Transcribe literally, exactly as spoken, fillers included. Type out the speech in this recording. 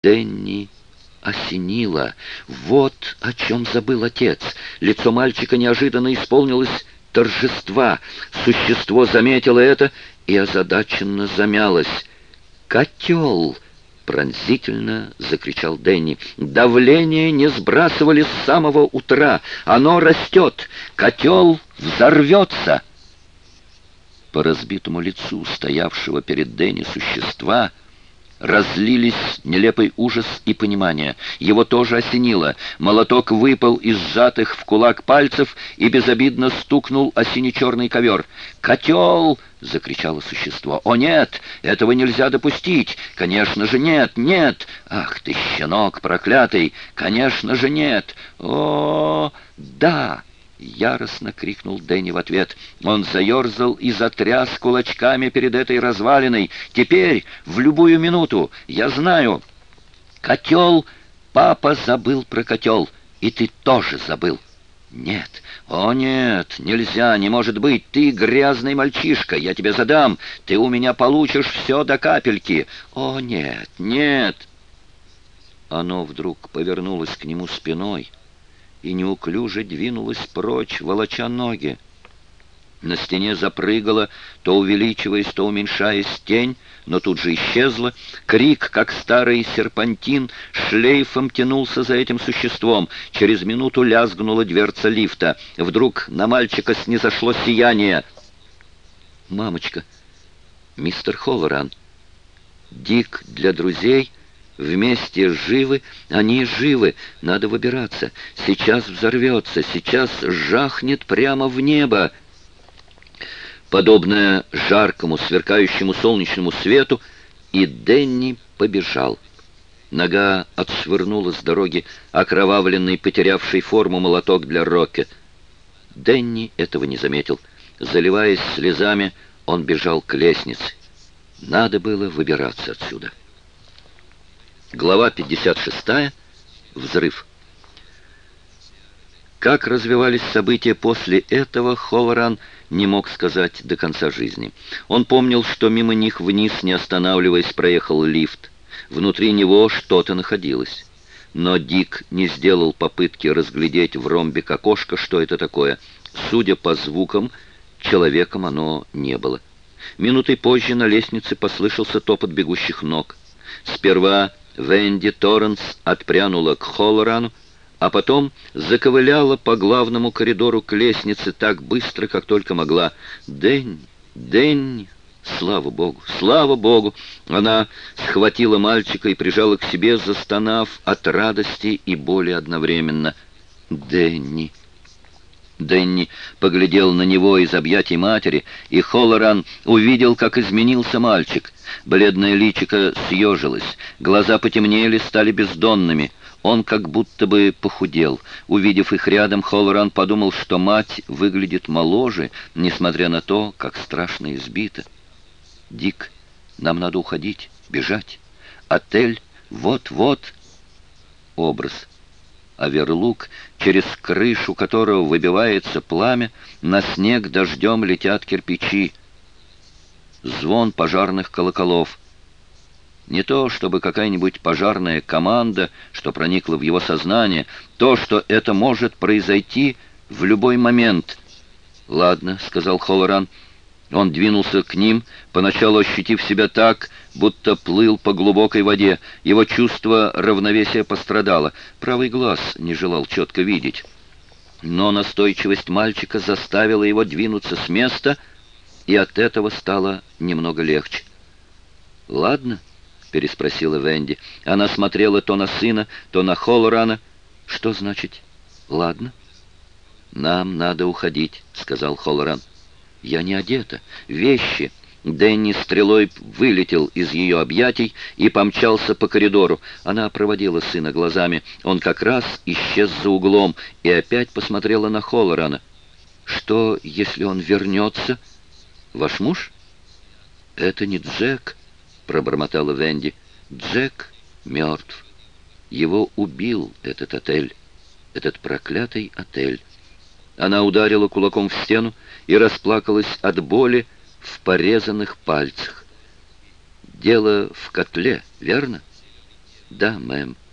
Дэнни осенило. Вот о чем забыл отец. Лицо мальчика неожиданно исполнилось торжества. Существо заметило это и озадаченно замялось. «Котел!» — пронзительно закричал Дэнни. «Давление не сбрасывали с самого утра. Оно растет. Котел взорвется!» По разбитому лицу стоявшего перед Дэнни существа разлились нелепый ужас и понимание. Его тоже осенило. Молоток выпал из сжатых в кулак пальцев и безобидно стукнул о сине-черный ковер. «Котел!» — закричало существо. «О, нет! Этого нельзя допустить! Конечно же нет! Нет! Ах ты, щенок проклятый! Конечно же нет! О, да!» — яростно крикнул Дэнни в ответ. Он заерзал и затряс кулачками перед этой развалиной. «Теперь, в любую минуту, я знаю! Котел! Папа забыл про котел, и ты тоже забыл!» «Нет! О, нет! Нельзя! Не может быть! Ты грязный мальчишка! Я тебе задам! Ты у меня получишь все до капельки! О, нет! Нет!» Оно вдруг повернулось к нему спиной и неуклюже двинулась прочь, волоча ноги. На стене запрыгала, то увеличиваясь, то уменьшаясь тень, но тут же исчезла. Крик, как старый серпантин, шлейфом тянулся за этим существом. Через минуту лязгнула дверца лифта. Вдруг на мальчика снизошло сияние. «Мамочка, мистер Холлоран, Дик для друзей...» Вместе живы, они живы. Надо выбираться. Сейчас взорвется, сейчас жахнет прямо в небо. Подобное жаркому, сверкающему солнечному свету, и Дэнни побежал. Нога отшвырнула с дороги окровавленный, потерявший форму молоток для Рокки. Дэнни этого не заметил. Заливаясь слезами, он бежал к лестнице. Надо было выбираться отсюда. Глава пятьдесят шестая. Взрыв. Как развивались события после этого, Холлоран не мог сказать до конца жизни. Он помнил, что мимо них вниз, не останавливаясь, проехал лифт. Внутри него что-то находилось. Но Дик не сделал попытки разглядеть в ромбик окошко, что это такое. Судя по звукам, человеком оно не было. Минутой позже на лестнице послышался топот бегущих ног. Сперва Венди Торренс отпрянула к Холлорану, а потом заковыляла по главному коридору к лестнице так быстро, как только могла. «Дэнни! Дэнни! Слава Богу! Слава Богу!» Она схватила мальчика и прижала к себе, застонав от радости и боли одновременно. «Дэнни!» Дэнни поглядел на него из объятий матери, и Холлоран увидел, как изменился мальчик. Бледное личико съежилось, глаза потемнели, стали бездонными. Он как будто бы похудел. Увидев их рядом, Холлоран подумал, что мать выглядит моложе, несмотря на то, как страшно избита. «Дик, нам надо уходить, бежать. Отель вот-вот». Образ. Оверлук, через крышу которого выбивается пламя, на снег дождем летят кирпичи. Звон пожарных колоколов. Не то, чтобы какая-нибудь пожарная команда, что проникла в его сознание, то, что это может произойти в любой момент. «Ладно», — сказал Холлоран. Он двинулся к ним, поначалу ощутив себя так, будто плыл по глубокой воде. Его чувство равновесия пострадало. Правый глаз не желал четко видеть. Но настойчивость мальчика заставила его двинуться с места, и от этого стало немного легче. «Ладно?» — переспросила Венди. Она смотрела то на сына, то на Холлорана. «Что значит «ладно»?» «Нам надо уходить», — сказал Холлоран. «Я не одета. Вещи». Дэнни стрелой вылетел из ее объятий и помчался по коридору. Она проводила сына глазами. Он как раз исчез за углом и опять посмотрела на Холлорана. «Что, если он вернется? Ваш муж?» «Это не Джек», — пробормотала Венди. «Джек мертв. Его убил этот отель, этот проклятый отель». Она ударила кулаком в стену и расплакалась от боли в порезанных пальцах. «Дело в котле, верно?» «Да, мэм».